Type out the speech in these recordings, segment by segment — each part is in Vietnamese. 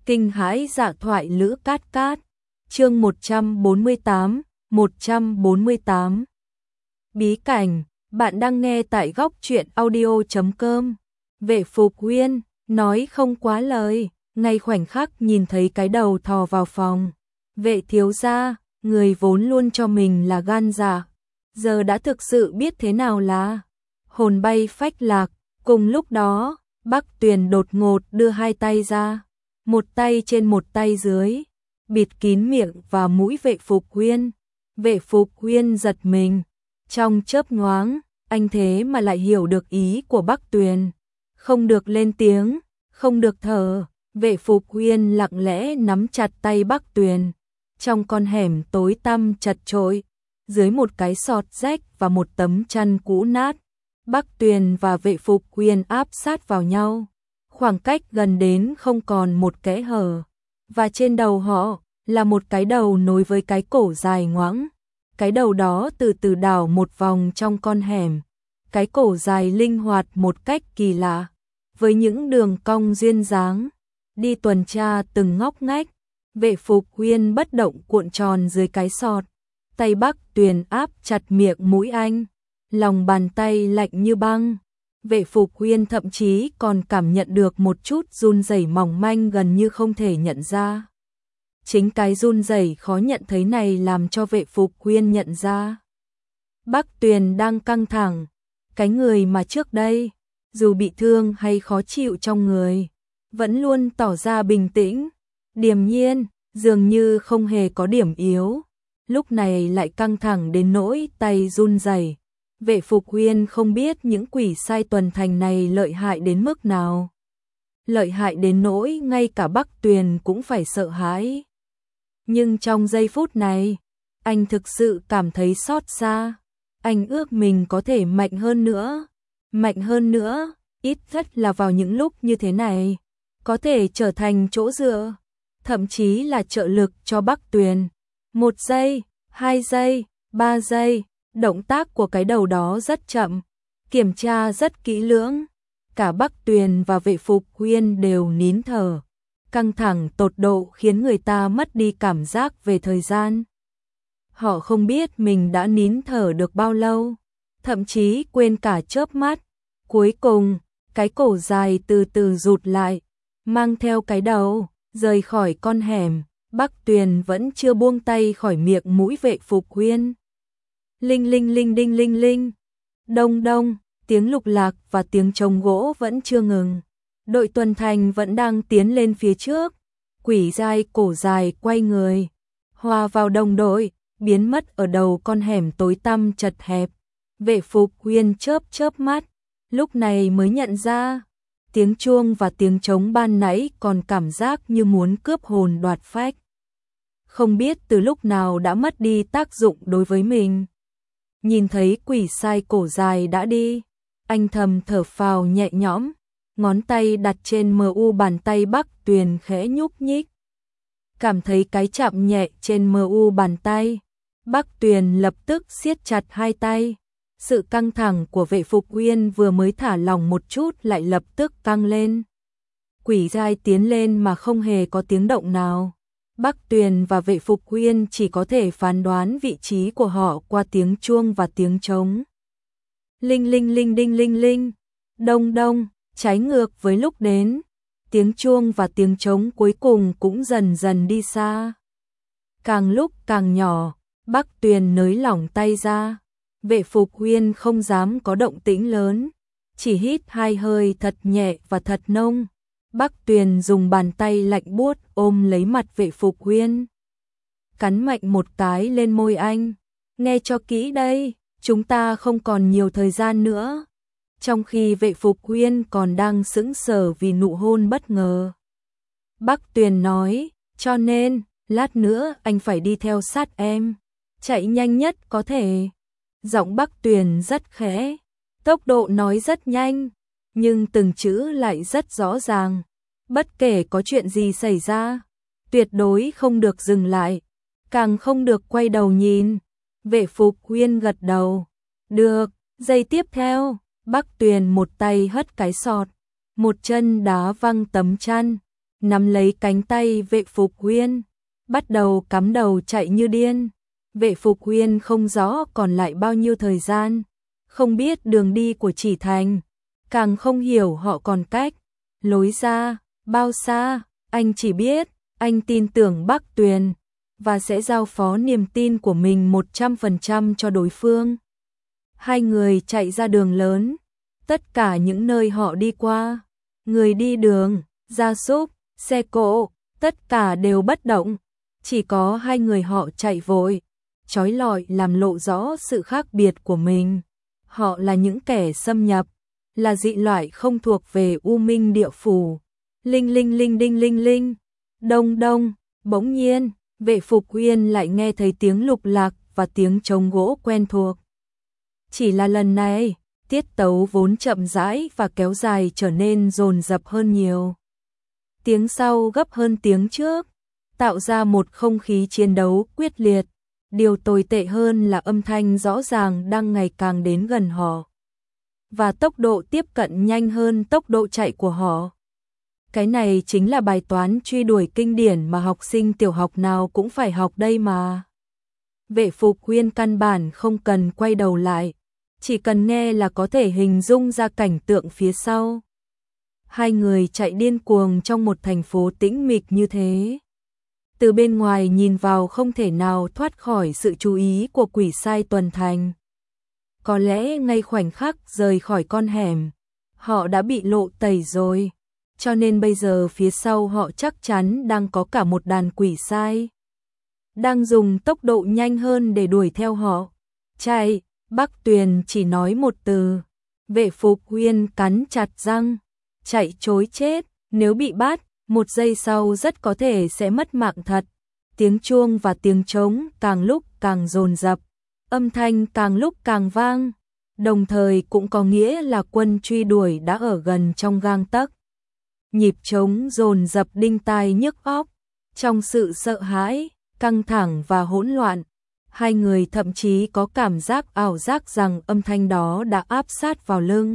Kinh hãi dạ thoại Lữ Cát Cát. Chương 148. Bí cảnh, bạn đang nghe tại góc truyện audio.com. Vệ Phục Uyên nói không quá lời, ngay khoảnh khắc nhìn thấy cái đầu thò vào phòng. Vệ thiếu gia, người vốn luôn cho mình là gan dạ, giờ đã thực sự biết thế nào là hồn bay phách lạc. Cùng lúc đó, Bắc Tuyền đột ngột đưa hai tay ra, một tay trên một tay dưới, bịt kín miệng và mũi Vệ Phục Uyên. Vệ Phục Uyên giật mình, trong chớp nhoáng, anh thế mà lại hiểu được ý của Bắc Tuyền. Không được lên tiếng, không được thở, Vệ Phục Uyên lặng lẽ nắm chặt tay Bắc Tuyền. Trong con hẻm tối tăm chật chội, dưới một cái sọt rách và một tấm chăn cũ nát, Bắc Tuyền và Vệ Phục Uyên áp sát vào nhau, khoảng cách gần đến không còn một kẽ hở, và trên đầu họ là một cái đầu nối với cái cổ dài ngoãng. Cái đầu đó từ từ đảo một vòng trong con hẻm, cái cổ dài linh hoạt một cách kỳ lạ, với những đường cong duyên dáng, đi tuần tra từng ngóc ngách. Vệ Phục Uyên bất động cuộn tròn dưới cái sọt, tay Bắc Tuyền áp chặt miệng mũi anh, lòng bàn tay lạnh như băng. Vệ Phục Uyên thậm chí còn cảm nhận được một chút run rẩy mỏng manh gần như không thể nhận ra. Chính cái run rẩy khó nhận thấy này làm cho Vệ Phục Uyên nhận ra Bắc Tuyền đang căng thẳng, cái người mà trước đây, dù bị thương hay khó chịu trong người, vẫn luôn tỏ ra bình tĩnh, điềm nhiên, dường như không hề có điểm yếu, lúc này lại căng thẳng đến nỗi tay run rẩy. Vệ Phục Uyên không biết những quỷ sai tuần thành này lợi hại đến mức nào. Lợi hại đến nỗi ngay cả Bắc Tuyền cũng phải sợ hãi. Nhưng trong giây phút này, anh thực sự cảm thấy xót xa. Anh ước mình có thể mạnh hơn nữa, ít nhất là vào những lúc như thế này, có thể trở thành chỗ dựa, thậm chí là trợ lực cho Bắc Tuyền. 1 giây, 2 giây, 3 giây, động tác của cái đầu đó rất chậm, kiểm tra rất kỹ lưỡng. Cả Bắc Tuyền và Vệ Phục Uyên đều nín thở, căng thẳng tột độ khiến người ta mất đi cảm giác về thời gian. Họ không biết mình đã nín thở được bao lâu, thậm chí quên cả chớp mắt. Cuối cùng, cái cổ dài từ từ rụt lại, mang theo cái đầu, rời khỏi con hẻm. Bắc Tuyền vẫn chưa buông tay khỏi miệng mũi Vệ Phục Uyên. Linh linh linh đinh linh linh, đông đông, tiếng lục lạc và tiếng trống gỗ vẫn chưa ngừng. Đội tuần thành vẫn đang tiến lên phía trước. Quỷ dai cổ dài quay người, hòa vào đồng đội, biến mất ở đầu con hẻm tối tăm chật hẹp. Vệ Phục Uyên chớp mắt, lúc này mới nhận ra, tiếng chuông và tiếng trống ban nãy còn cảm giác như muốn cướp hồn đoạt phách. Không biết từ lúc nào đã mất đi tác dụng đối với mình. Nhìn thấy quỷ sai cổ dài đã đi, anh thầm thở phào nhẹ nhõm, ngón tay đặt trên mu bàn tay Bắc Tuyền khẽ nhúc nhích. Cảm thấy cái chạm nhẹ trên mu bàn tay, Bắc Tuyền lập tức siết chặt hai tay. Sự căng thẳng của Vệ Phục Uyên vừa mới thả lỏng một chút lại lập tức căng lên. Quỷ dai tiến lên mà không hề có tiếng động nào. Bắc Tuyền và Vệ Phục Uyên chỉ có thể phán đoán vị trí của họ qua tiếng chuông và tiếng trống. Linh linh linh đinh linh linh, đông đông, trái ngược với lúc đến. Tiếng chuông và tiếng trống cuối cùng cũng dần dần đi xa. Càng lúc càng nhỏ, Bắc Tuyền nới lỏng tay ra. Vệ Phục Uyên không dám có động tĩnh lớn, chỉ hít hai hơi thật nhẹ và thật nông. Bắc Tuyền dùng bàn tay lạnh buốt ôm lấy mặt Vệ Phục Uyên, cắn mạnh một cái lên môi anh. Nghe cho kỹ đây, chúng ta không còn nhiều thời gian nữa. Trong khi Vệ Phục Uyên còn đang sững sờ vì nụ hôn bất ngờ, Bắc Tuyền nói, cho nên, lát nữa anh phải đi theo sát em, chạy nhanh nhất có thể. Giọng Bắc Tuyền rất khẽ, tốc độ nói rất nhanh, nhưng từng chữ lại rất rõ ràng. Bất kể có chuyện gì xảy ra, tuyệt đối không được dừng lại, càng không được quay đầu nhìn. Vệ Phục Uyên gật đầu. Được, giây tiếp theo, Bắc Tuyền một tay hất cái sọt, một chân đá văng tấm chăn, nắm lấy cánh tay Vệ Phục Huyên, bắt đầu cắm đầu chạy như điên. Vệ Phục Huyên không rõ còn lại bao nhiêu thời gian, không biết đường đi của Chỉ Thành, càng không hiểu họ còn cách lối ra bao xa. Anh chỉ biết anh tin tưởng Bắc Tuyền và sẽ giao phó niềm tin của mình 100% cho đối phương. Hai người chạy ra đường lớn, tất cả những nơi họ đi qua, người đi đường, gia súc, xe cộ, tất cả đều bất động, chỉ có hai người họ chạy vội, chói lọi làm lộ rõ sự khác biệt của mình. Họ là những kẻ xâm nhập, là dị loại không thuộc về U Minh địa phủ. Linh linh linh đinh linh linh, đông đông, bỗng nhiên, Vệ Phục Huyên lại nghe thấy tiếng lục lạc và tiếng trống gỗ quen thuộc. Chỉ là lần này, tiết tấu vốn chậm rãi và kéo dài trở nên dồn dập hơn nhiều. Tiếng sau gấp hơn tiếng trước, tạo ra một không khí chiến đấu quyết liệt. Điều tồi tệ hơn là âm thanh rõ ràng đang ngày càng đến gần họ. Và tốc độ tiếp cận nhanh hơn tốc độ chạy của họ. Cái này chính là bài toán truy đuổi kinh điển mà học sinh tiểu học nào cũng phải học đây mà. Vệ Phục Huyên căn bản không cần quay đầu lại, chỉ cần nghe là có thể hình dung ra cảnh tượng phía sau. Hai người chạy điên cuồng trong một thành phố tĩnh mịch như thế. Từ bên ngoài nhìn vào không thể nào thoát khỏi sự chú ý của quỷ sai tuần thành. Có lẽ ngay khoảnh khắc rời khỏi con hẻm, họ đã bị lộ tẩy rồi, cho nên bây giờ phía sau họ chắc chắn đang có cả một đàn quỷ sai. Đang dùng tốc độ nhanh hơn để đuổi theo họ. Chạy, Bắc Tuyền chỉ nói một từ. Vệ Phục Huyên cắn chặt răng. Chạy trối chết, nếu bị bắt, một giây sau rất có thể sẽ mất mạng thật. Tiếng chuông và tiếng trống càng lúc càng dồn dập, âm thanh càng lúc càng vang, đồng thời cũng có nghĩa là quân truy đuổi đã ở gần trong gang tấc. Nhịp trống dồn dập đinh tai nhức óc, trong sự sợ hãi, căng thẳng và hỗn loạn, hai người thậm chí có cảm giác ảo giác rằng âm thanh đó đã áp sát vào lưng.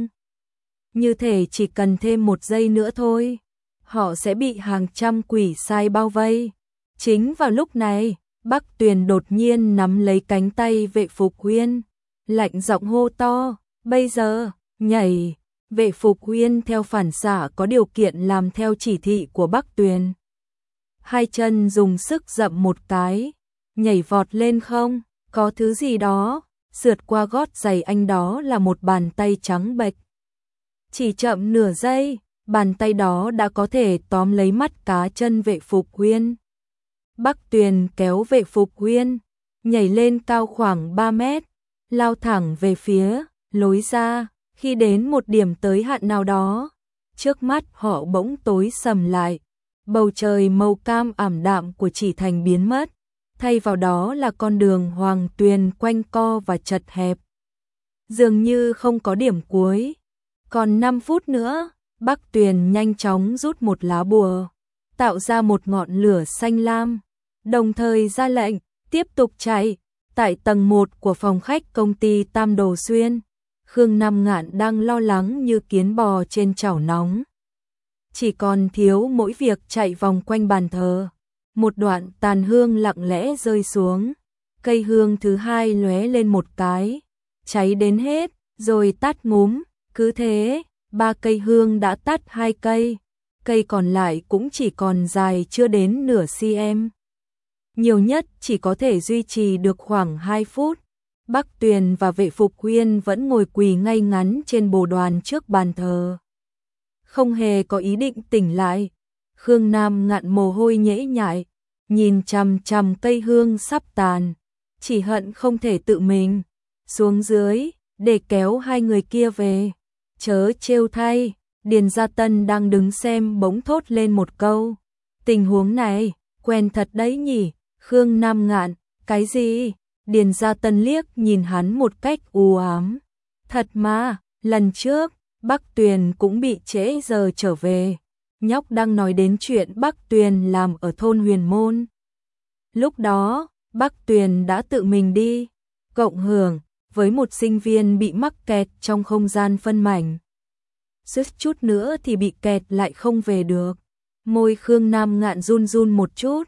Như thể chỉ cần thêm một giây nữa thôi, họ sẽ bị hàng trăm quỷ sai bao vây. Chính vào lúc này, Bắc Tuyền đột nhiên nắm lấy cánh tay Vệ Phục Huyên, lạnh giọng hô to, bây giờ, nhảy. Vệ Phục Huyên theo phản xạ có điều kiện làm theo chỉ thị của Bắc Tuyền. Hai chân dùng sức dậm một cái, nhảy vọt lên không, có thứ gì đó, sượt qua gót giày anh, đó là một bàn tay trắng bệch. Chỉ chậm nửa giây, bàn tay đó đã có thể tóm lấy mắt cá chân Vệ Phục Huyên. Bắc Tuyền kéo Vệ Phục Huyên, nhảy lên cao khoảng 3 mét, lao thẳng về phía lối ra. Khi đến một điểm tới hạn nào đó, trước mắt họ bỗng tối sầm lại, bầu trời màu cam ảm đạm của Chỉ Thành biến mất, thay vào đó là con đường Hoàng Tuyền quanh co và chật hẹp. Dường như không có điểm cuối. Còn 5 phút nữa, Bắc Tuyền nhanh chóng rút một lá bùa, tạo ra một ngọn lửa xanh lam, đồng thời ra lệnh, tiếp tục chạy. Tại tầng 1 của phòng khách công ty Tam Đồ Xuyên, Khương Nam Ngạn đang lo lắng như kiến bò trên chảo nóng. Chỉ còn thiếu mỗi việc chạy vòng quanh bàn thờ. Một đoạn tàn hương lặng lẽ rơi xuống. Cây hương thứ hai lóe lên một cái, cháy đến hết, rồi tắt ngúm. Cứ thế, 3 cây hương đã tắt 2 cây. Cây còn lại cũng chỉ còn dài chưa đến nửa cm. Nhiều nhất chỉ có thể duy trì được khoảng 2 phút. Bắc Tuyền và Vệ Phục Huyên vẫn ngồi quỳ ngay ngắn trên bồ đoàn trước bàn thờ, không hề có ý định tỉnh lại. Khương Nam Ngạn mồ hôi nhễ nhại, nhìn chằm chằm cây hương sắp tàn, chỉ hận không thể tự mình xuống dưới để kéo hai người kia về. Chớ trêu thay, Điền Gia Tân đang đứng xem bỗng thốt lên một câu. Tình huống này, quen thật đấy nhỉ? Khương Nam Ngạn, cái gì? Điền Gia Tân liếc nhìn hắn một cách u ám. Thật mà, lần trước, Bắc Tuyền cũng bị trễ giờ trở về. Nhóc đang nói đến chuyện Bắc Tuyền làm ở thôn Huyền Môn. Lúc đó, Bắc Tuyền đã tự mình đi cộng hưởng với một sinh viên bị mắc kẹt trong không gian phân mảnh. Suýt chút nữa thì bị kẹt lại không về được. Môi Khương Nam Ngạn run run một chút.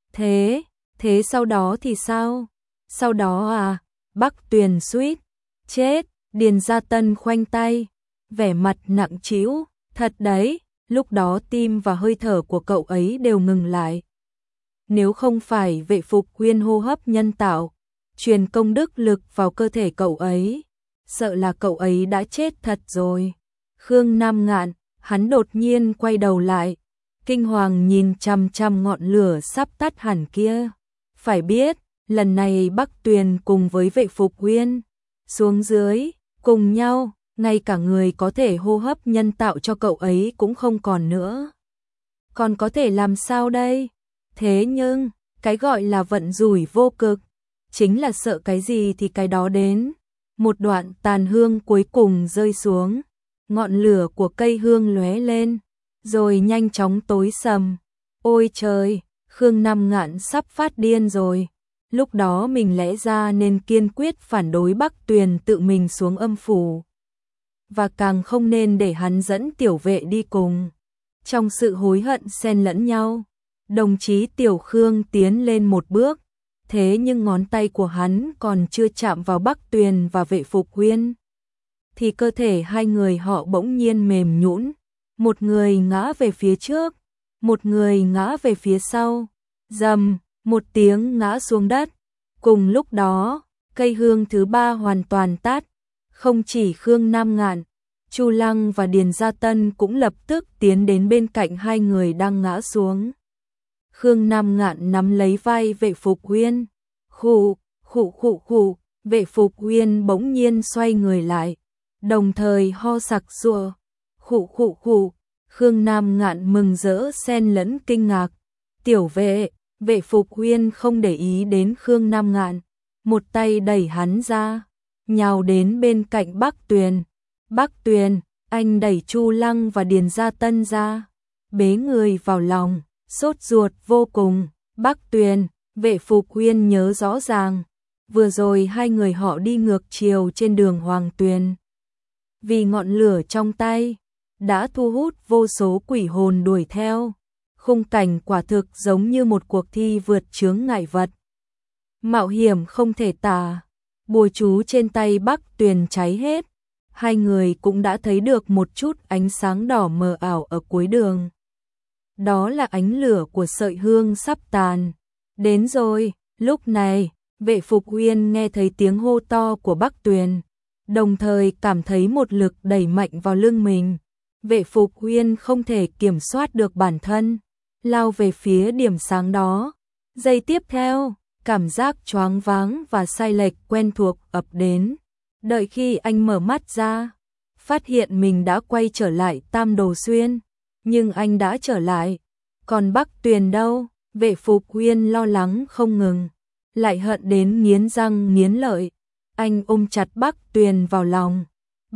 Thế sau đó thì sao? Sau đó à? Bắc Tuyền suýt chết. Điền Gia Tân khoanh tay, vẻ mặt nặng trĩu. Thật đấy, lúc đó tim và hơi thở của cậu ấy đều ngừng lại. Nếu không phải Vệ Phục Huyên hô hấp nhân tạo, truyền công đức lực vào cơ thể cậu ấy, sợ là cậu ấy đã chết thật rồi. Khương Nam Ngạn, hắn đột nhiên quay đầu lại, kinh hoàng nhìn chằm chằm ngọn lửa sắp tắt hẳn kia. Phải biết, lần này Bắc Tuyền cùng với Vệ Phục Huyên xuống dưới, cùng nhau, ngay cả người có thể hô hấp nhân tạo cho cậu ấy cũng không còn nữa. Còn có thể làm sao đây? Thế nhưng, cái gọi là vận rủi vô cực, chính là sợ cái gì thì cái đó đến. Một đoạn tàn hương cuối cùng rơi xuống, ngọn lửa của cây hương lóe lên, rồi nhanh chóng tối sầm. Ôi trời, Khương Nam Ngạn sắp phát điên rồi. Lúc đó mình lẽ ra nên kiên quyết phản đối Bắc Tuyền tự mình xuống âm phủ, và càng không nên để hắn dẫn tiểu vệ đi cùng. Trong sự hối hận xen lẫn nhau, đồng chí Tiểu Khương tiến lên một bước, thế nhưng ngón tay của hắn còn chưa chạm vào Bắc Tuyền và Vệ Phục Huyên, thì cơ thể hai người họ bỗng nhiên mềm nhũn, một người ngã về phía trước, một người ngã về phía sau, rầm, một tiếng ngã xuống đất. Cùng lúc đó, cây hương thứ ba hoàn toàn tắt, không chỉ Khương Nam Ngạn, Chu Lăng và Điền Gia Tân cũng lập tức tiến đến bên cạnh hai người đang ngã xuống. Khương Nam Ngạn nắm lấy vai Vệ Phục Huyên. Khụ, Vệ Phục Huyên bỗng nhiên xoay người lại, đồng thời ho sặc sụa. Khụ. Khương Nam Ngạn mừng rỡ xen lẫn kinh ngạc. Tiểu vệ, Vệ Phục Huyên không để ý đến Khương Nam Ngạn, một tay đẩy hắn ra, nhào đến bên cạnh Bắc Tuyền. Bắc Tuyền, anh đẩy Chu Lăng và Điền Gia Tân ra, bế người vào lòng, sốt ruột vô cùng. Bắc Tuyền, Vệ Phục Huyên nhớ rõ ràng, vừa rồi hai người họ đi ngược chiều trên đường Hoàng Tuyền. Vì ngọn lửa trong tay, đã thu hút vô số quỷ hồn đuổi theo. Khung cảnh quả thực giống như một cuộc thi vượt chướng ngại vật. Mạo hiểm không thể tả. Bùa chú trên tay Bắc Tuyền cháy hết. Hai người cũng đã thấy được một chút ánh sáng đỏ mờ ảo ở cuối đường. Đó là ánh lửa của sợi hương sắp tàn. Đến rồi, lúc này, Vệ Phục Huyên nghe thấy tiếng hô to của Bắc Tuyền, đồng thời cảm thấy một lực đẩy mạnh vào lưng mình. Vệ Phục Huyên không thể kiểm soát được bản thân, lao về phía điểm sáng đó. Giây tiếp theo, cảm giác choáng váng và sai lệch quen thuộc ập đến. Đợi khi anh mở mắt ra, phát hiện mình đã quay trở lại Tam Đồ Xuyên, nhưng anh đã trở lại. Còn Bắc Tuyền đâu? Vệ Phục Huyên lo lắng không ngừng, lại hận đến nghiến răng nghiến lợi. Anh ôm chặt Bắc Tuyền vào lòng.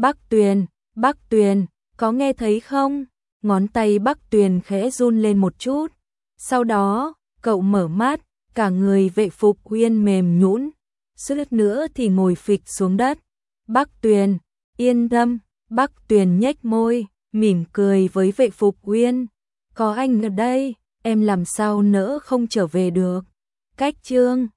Bắc Tuyền, có nghe thấy không? Ngón tay Bắc Tuyền khẽ run lên một chút. Sau đó, cậu mở mắt, cả người Vệ Phục Huyên mềm nhũn, suýt nữa thì ngồi phịch xuống đất. Bắc Tuyền, yên tâm. Bắc Tuyền nhếch môi, mỉm cười với Vệ Phục Huyên. Có anh ở đây, em làm sao nỡ không trở về được. Cách chương